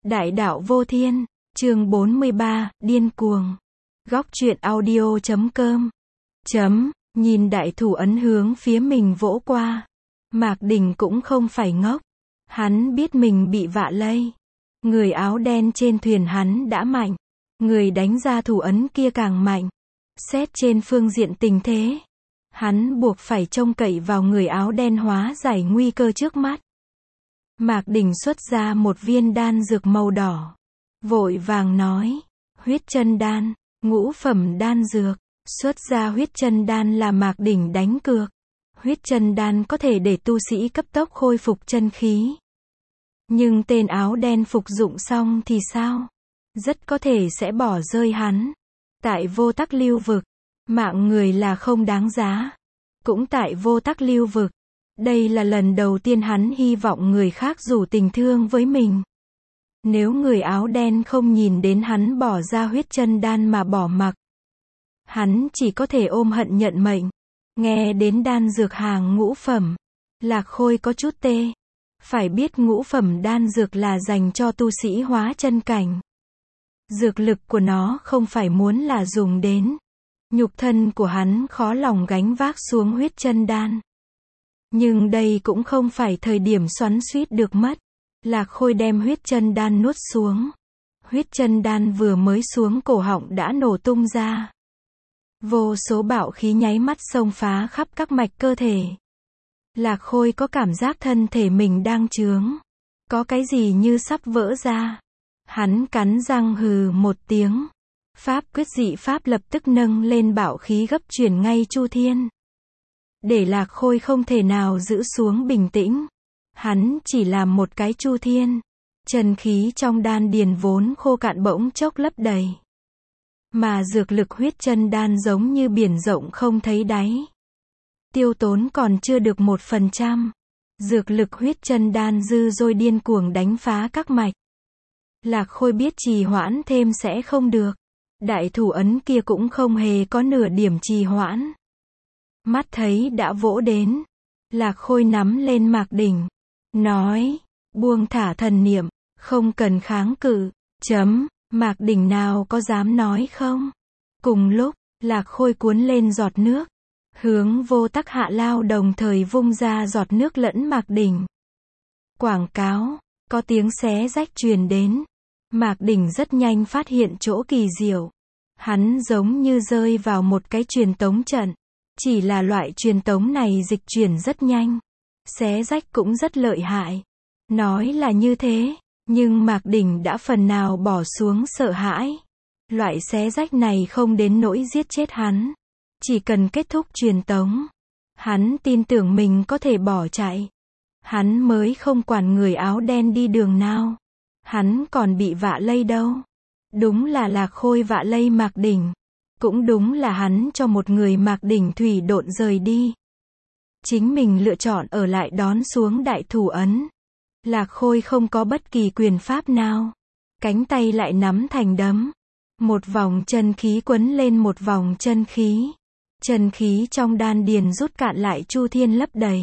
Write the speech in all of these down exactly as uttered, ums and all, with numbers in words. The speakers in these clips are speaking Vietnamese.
Đại đạo vô thiên, chương bốn mươi ba, điên cuồng. Góc truyện audio chấm com. Chấm, nhìn đại thủ ấn hướng phía mình vỗ qua. Mạc Đình cũng không phải ngốc. Hắn biết mình bị vạ lây. Người áo đen trên thuyền hắn đã mạnh. Người đánh ra thủ ấn kia càng mạnh. Xét trên phương diện tình thế, hắn buộc phải trông cậy vào người áo đen hóa giải nguy cơ trước mắt. Mạc Đình xuất ra một viên đan dược màu đỏ. Vội vàng nói, huyết chân đan, ngũ phẩm đan dược. Xuất ra huyết chân đan là Mạc Đình đánh cược. Huyết chân đan có thể để tu sĩ cấp tốc khôi phục chân khí. Nhưng tên áo đen phục dụng xong thì sao? Rất có thể sẽ bỏ rơi hắn. Tại vô tắc lưu vực, mạng người là không đáng giá. Cũng tại vô tắc lưu vực, đây là lần đầu tiên hắn hy vọng người khác rủ tình thương với mình. Nếu người áo đen không nhìn đến hắn bỏ ra huyết chân đan mà bỏ mặc, hắn chỉ có thể ôm hận nhận mệnh. Nghe đến đan dược hàng ngũ phẩm, Lạc Khôi có chút tê. Phải biết ngũ phẩm đan dược là dành cho tu sĩ hóa chân cảnh. Dược lực của nó không phải muốn là dùng đến. Nhục thân của hắn khó lòng gánh vác xuống huyết chân đan. Nhưng đây cũng không phải thời điểm xoắn xuýt được mất. Lạc Khôi đem huyết chân đan nuốt xuống. Huyết chân đan vừa mới xuống cổ họng đã nổ tung ra. Vô số bạo khí nháy mắt xông phá khắp các mạch cơ thể. Lạc Khôi có cảm giác thân thể mình đang chướng. Có cái gì như sắp vỡ ra. Hắn cắn răng hừ một tiếng. Pháp quyết dị pháp lập tức nâng lên bạo khí gấp chuyển ngay chu thiên. Để Lạc Khôi không thể nào giữ xuống bình tĩnh. Hắn chỉ làm một cái chu thiên. Chân khí trong đan điền vốn khô cạn bỗng chốc lấp đầy. Mà dược lực huyết chân đan giống như biển rộng không thấy đáy. Tiêu tốn còn chưa được một phần trăm. Dược lực huyết chân đan dư dôi điên cuồng đánh phá các mạch. Lạc Khôi biết trì hoãn thêm sẽ không được. Đại thủ ấn kia cũng không hề có nửa điểm trì hoãn. Mắt thấy đã vỗ đến. Lạc Khôi nắm lên Mạc Đình. Nói, buông thả thần niệm, không cần kháng cự. Chấm, Mạc Đình nào có dám nói không? Cùng lúc, Lạc Khôi cuốn lên giọt nước. Hướng vô tắc hạ lao đồng thời vung ra giọt nước lẫn Mạc Đình. Quảng cáo, có tiếng xé rách truyền đến. Mạc Đình rất nhanh phát hiện chỗ kỳ diệu. Hắn giống như rơi vào một cái truyền tống trận. Chỉ là loại truyền tống này dịch chuyển rất nhanh. Xé rách cũng rất lợi hại. Nói là như thế, nhưng Mạc Đình đã phần nào bỏ xuống sợ hãi. Loại xé rách này không đến nỗi giết chết hắn. Chỉ cần kết thúc truyền tống. Hắn tin tưởng mình có thể bỏ chạy. Hắn mới không quản người áo đen đi đường nào. Hắn còn bị vạ lây đâu. Đúng là Lạc Khôi vạ lây Mạc Đình. Cũng đúng là hắn cho một người Mạc Đình thủy độn rời đi. Chính mình lựa chọn ở lại đón xuống đại thủ ấn. Lạc Khôi không có bất kỳ quyền pháp nào. Cánh tay lại nắm thành đấm. Một vòng chân khí quấn lên một vòng chân khí. Chân khí trong đan điền rút cạn lại chu thiên lấp đầy.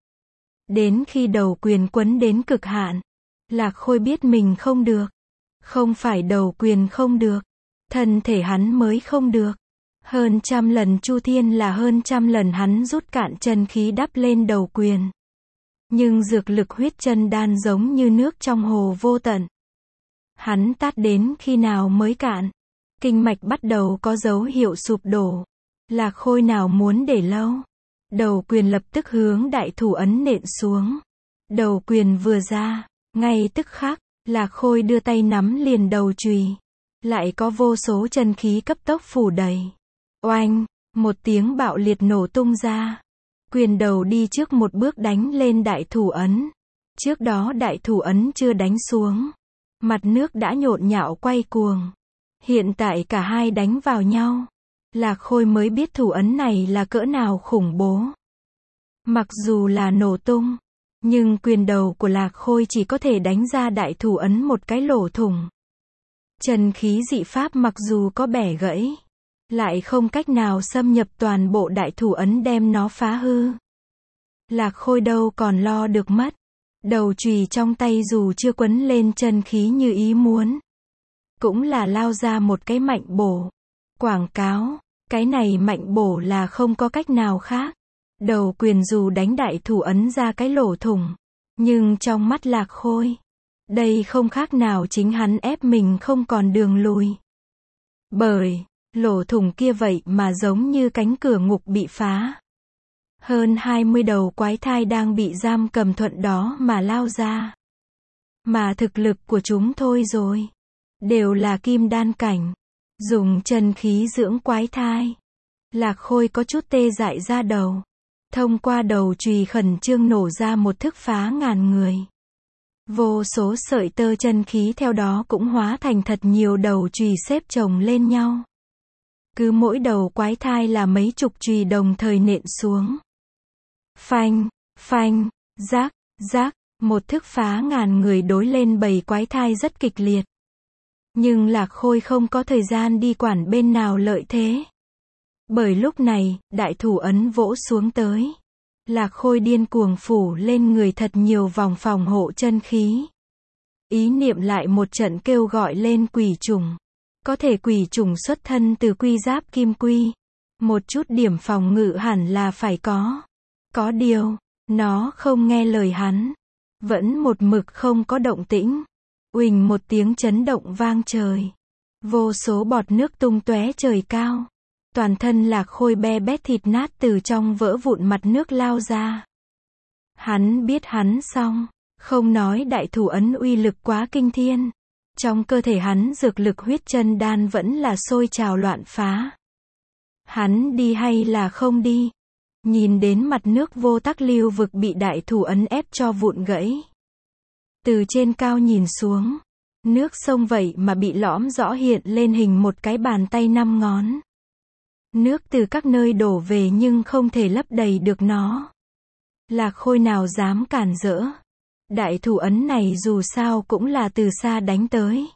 Đến khi đầu quyền quấn đến cực hạn, Lạc Khôi biết mình không được. Không phải đầu quyền không được. Thân thể hắn mới không được. Hơn trăm lần chu thiên là hơn trăm lần hắn rút cạn chân khí đắp lên đầu quyền. Nhưng dược lực huyết chân đan giống như nước trong hồ vô tận. Hắn tát đến khi nào mới cạn. Kinh mạch bắt đầu có dấu hiệu sụp đổ. Lạc Khôi nào muốn để lâu. Đầu quyền lập tức hướng đại thủ ấn nện xuống. Đầu quyền vừa ra, ngay tức khắc, Lạc Khôi đưa tay nắm liền đầu chùy. Lại có vô số chân khí cấp tốc phủ đầy. Oanh, một tiếng bạo liệt nổ tung ra. Quyền đầu đi trước một bước đánh lên đại thủ ấn. Trước đó đại thủ ấn chưa đánh xuống. Mặt nước đã nhộn nhạo quay cuồng. Hiện tại cả hai đánh vào nhau. Lạc Khôi mới biết thủ ấn này là cỡ nào khủng bố. Mặc dù là nổ tung, nhưng quyền đầu của Lạc Khôi chỉ có thể đánh ra đại thủ ấn một cái lỗ thủng. Chân khí dị pháp mặc dù có bẻ gãy, lại không cách nào xâm nhập toàn bộ đại thủ ấn đem nó phá hư. Lạc Khôi đâu còn lo được mất. Đầu chùy trong tay dù chưa quấn lên chân khí như ý muốn, cũng là lao ra một cái mạnh bổ. Quảng cáo, cái này mạnh bổ là không có cách nào khác. Đầu quyền dù đánh đại thủ ấn ra cái lỗ thủng, nhưng trong mắt Lạc Khôi, đây không khác nào chính hắn ép mình không còn đường lùi. Bởi, lỗ thủng kia vậy mà giống như cánh cửa ngục bị phá. Hơn hai mươi đầu quái thai đang bị giam cầm thuận đó mà lao ra. Mà thực lực của chúng thôi rồi, đều là kim đan cảnh. Dùng chân khí dưỡng quái thai. Lạc Khôi có chút tê dại ra đầu. Thông qua đầu chùy khẩn trương nổ ra một thức phá ngàn người. Vô số sợi tơ chân khí theo đó cũng hóa thành thật nhiều đầu chùy xếp chồng lên nhau. Cứ mỗi đầu quái thai là mấy chục chùy đồng thời nện xuống. Phanh, phanh, rác, rác, một thức phá ngàn người đối lên bầy quái thai rất kịch liệt. Nhưng Lạc Khôi không có thời gian đi quản bên nào lợi thế. Bởi lúc này, đại thủ ấn vỗ xuống tới. Lạc Khôi điên cuồng phủ lên người thật nhiều vòng phòng hộ chân khí. Ý niệm lại một trận kêu gọi lên quỷ trùng. Có thể quỷ trùng xuất thân từ quy giáp kim quy. Một chút điểm phòng ngự hẳn là phải có. Có điều, nó không nghe lời hắn. Vẫn một mực không có động tĩnh. Uỳnh một tiếng chấn động vang trời. Vô số bọt nước tung tóe trời cao. Toàn thân Lạc Khôi be bét thịt nát từ trong vỡ vụn mặt nước lao ra. Hắn biết hắn xong. Không nói đại thủ ấn uy lực quá kinh thiên. Trong cơ thể hắn dược lực huyết chân đan vẫn là sôi trào loạn phá. Hắn đi hay là không đi? Nhìn đến mặt nước vô tắc lưu vực bị đại thủ ấn ép cho vụn gãy. Từ trên cao nhìn xuống, nước sông vậy mà bị lõm rõ hiện lên hình một cái bàn tay năm ngón. Nước từ các nơi đổ về nhưng không thể lấp đầy được nó. Lạc Khôi nào dám cản rỡ. Đại thủ ấn này dù sao cũng là từ xa đánh tới.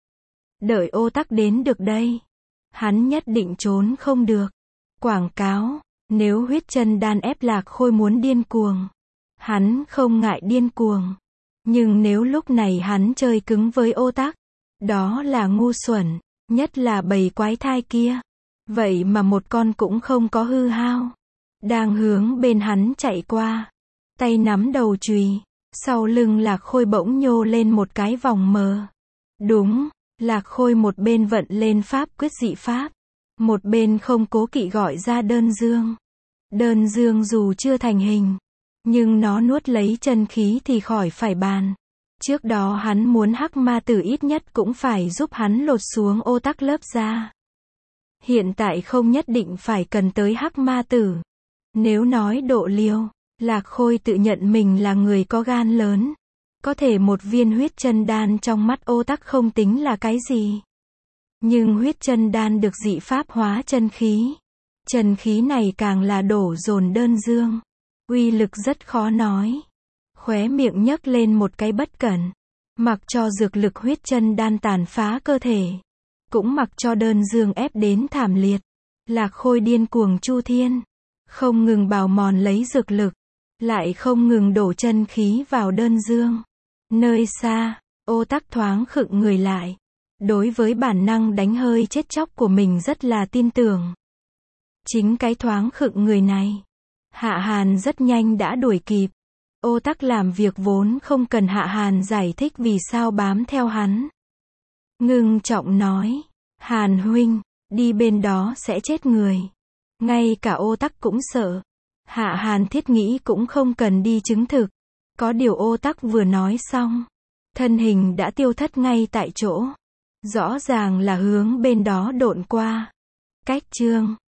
Đợi ô tắc đến được đây, hắn nhất định trốn không được. Quảng cáo, nếu huyết chân đan ép Lạc Khôi muốn điên cuồng, hắn không ngại điên cuồng. Nhưng nếu lúc này hắn chơi cứng với ô tắc, đó là ngu xuẩn, nhất là bầy quái thai kia. Vậy mà một con cũng không có hư hao. Đang hướng bên hắn chạy qua. Tay nắm đầu chùy. Sau lưng Lạc Khôi bỗng nhô lên một cái vòng mờ. Đúng, Lạc Khôi một bên vận lên pháp quyết dị pháp. Một bên không cố kỵ gọi ra đơn dương. Đơn dương dù chưa thành hình, nhưng nó nuốt lấy chân khí thì khỏi phải bàn. Trước đó hắn muốn hắc ma tử ít nhất cũng phải giúp hắn lột xuống ô tắc lớp da. Hiện tại không nhất định phải cần tới hắc ma tử. Nếu nói độ liều, Lạc Khôi tự nhận mình là người có gan lớn. Có thể một viên huyết chân đan trong mắt ô tắc không tính là cái gì. Nhưng huyết chân đan được dị pháp hóa chân khí. Chân khí này càng là đổ dồn đơn dương. Uy lực rất khó nói. Khóe miệng nhấc lên một cái bất cẩn. Mặc cho dược lực huyết chân đan tàn phá cơ thể. Cũng mặc cho đơn dương ép đến thảm liệt. Lạc Khôi điên cuồng chu thiên. Không ngừng bào mòn lấy dược lực. Lại không ngừng đổ chân khí vào đơn dương. Nơi xa, ô tắc thoáng khựng người lại. Đối với bản năng đánh hơi chết chóc của mình rất là tin tưởng. Chính cái thoáng khựng người này, Hạ Hàn rất nhanh đã đuổi kịp. Ô tắc làm việc vốn không cần Hạ Hàn giải thích vì sao bám theo hắn. Ngưng trọng nói, Hàn huynh, đi bên đó sẽ chết người. Ngay cả ô tắc cũng sợ. Hạ Hàn thiết nghĩ cũng không cần đi chứng thực. Có điều ô tắc vừa nói xong, thân hình đã tiêu thất ngay tại chỗ. Rõ ràng là hướng bên đó độn qua. Cách chương